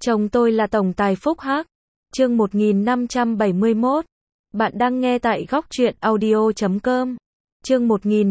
Chồng tôi là tổng tài Phúc Hắc. Chương 1571. Bạn đang nghe tại Góc Truyện Audio.com. Chương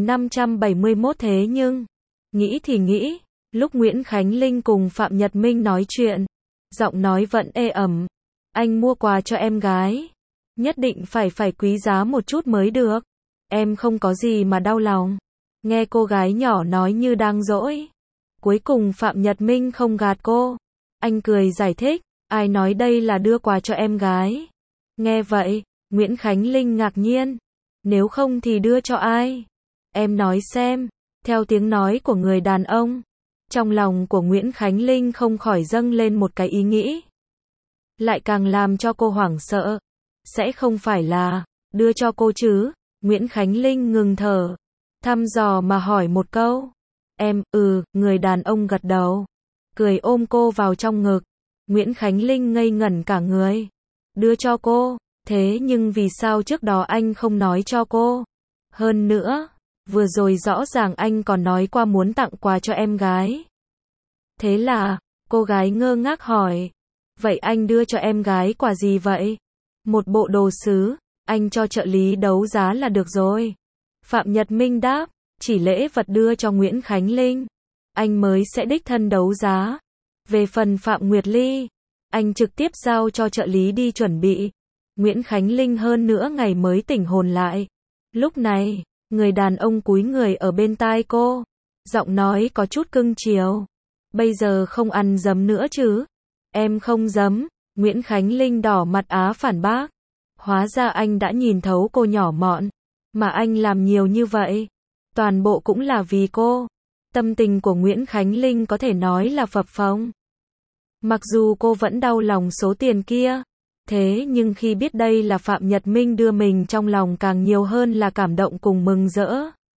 1571. Thế nhưng, nghĩ thì nghĩ, lúc Nguyễn Khánh Linh cùng Phạm Nhật Minh nói chuyện, giọng nói vẫn ê ẩm. Anh mua quà cho em gái, nhất định phải quý giá một chút mới được. Em không có gì mà đau lòng. Nghe cô gái nhỏ nói như đang dỗi. Cuối cùng Phạm Nhật Minh không gạt cô. Anh cười giải thích, ai nói đây là đưa quà cho em gái. Nghe vậy, Nguyễn Khánh Linh ngạc nhiên. Nếu không thì đưa cho ai? Em nói xem. Theo tiếng nói của người đàn ông, trong lòng của Nguyễn Khánh Linh không khỏi dâng lên một cái ý nghĩ. Lại càng làm cho cô hoảng sợ. Sẽ không phải là đưa cho cô chứ? Nguyễn Khánh Linh ngừng thở, thăm dò mà hỏi một câu. Em, người đàn ông gật đầu, cười ôm cô vào trong ngực. Nguyễn Khánh Linh ngây ngẩn cả người. Đưa cho cô, thế nhưng vì sao trước đó anh không nói cho cô? Hơn nữa, vừa rồi rõ ràng anh còn nói qua muốn tặng quà cho em gái. Thế là, cô gái ngơ ngác hỏi. Vậy anh đưa cho em gái quà gì vậy? Một bộ đồ sứ, anh cho trợ lý đấu giá là được rồi. Phạm Nhật Minh đáp, chỉ lễ vật đưa cho Nguyễn Khánh Linh, anh mới sẽ đích thân đấu giá. Về phần Phạm Nguyệt Ly, anh trực tiếp giao cho trợ lý đi chuẩn bị. Nguyễn Khánh Linh hơn nữa ngày mới tỉnh hồn lại. Lúc này, người đàn ông cúi người ở bên tai cô, giọng nói có chút cưng chiều. Bây giờ không ăn dấm nữa chứ? Em không dấm. Nguyễn Khánh Linh đỏ mặt á phản bác. Hóa ra anh đã nhìn thấu cô nhỏ mọn, mà anh làm nhiều như vậy, toàn bộ cũng là vì cô. Tâm tình của Nguyễn Khánh Linh có thể nói là phập phồng. Mặc dù cô vẫn đau lòng số tiền kia, thế nhưng khi biết đây là Phạm Nhật Minh đưa mình, trong lòng càng nhiều hơn là cảm động cùng mừng rỡ.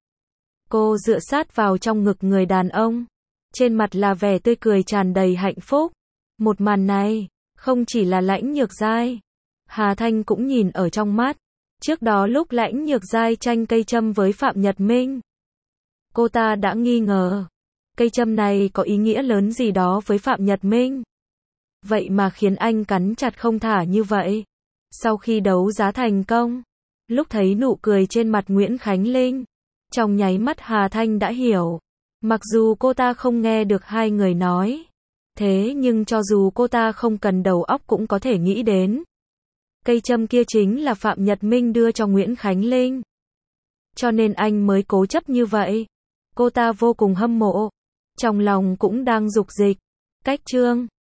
Cô dựa sát vào trong ngực người đàn ông, trên mặt là vẻ tươi cười tràn đầy hạnh phúc. Một màn này, không chỉ là Lãnh Nhược Giai, Hà Thanh cũng nhìn ở trong mắt. Trước đó lúc Lãnh Nhược Giai tranh cây châm với Phạm Nhật Minh, cô ta đã nghi ngờ, cây châm này có ý nghĩa lớn gì đó với Phạm Nhật Minh. Vậy mà khiến anh cắn chặt không thả như vậy. Sau khi đấu giá thành công, lúc thấy nụ cười trên mặt Nguyễn Khánh Linh, trong nháy mắt Hà Thanh đã hiểu. Mặc dù cô ta không nghe được hai người nói, thế nhưng cho dù cô ta không cần đầu óc cũng có thể nghĩ đến. Cây châm kia chính là Phạm Nhật Minh đưa cho Nguyễn Khánh Linh. Cho nên anh mới cố chấp như vậy. Cô ta vô cùng hâm mộ. Trong lòng cũng đang dục dịch. Cách chương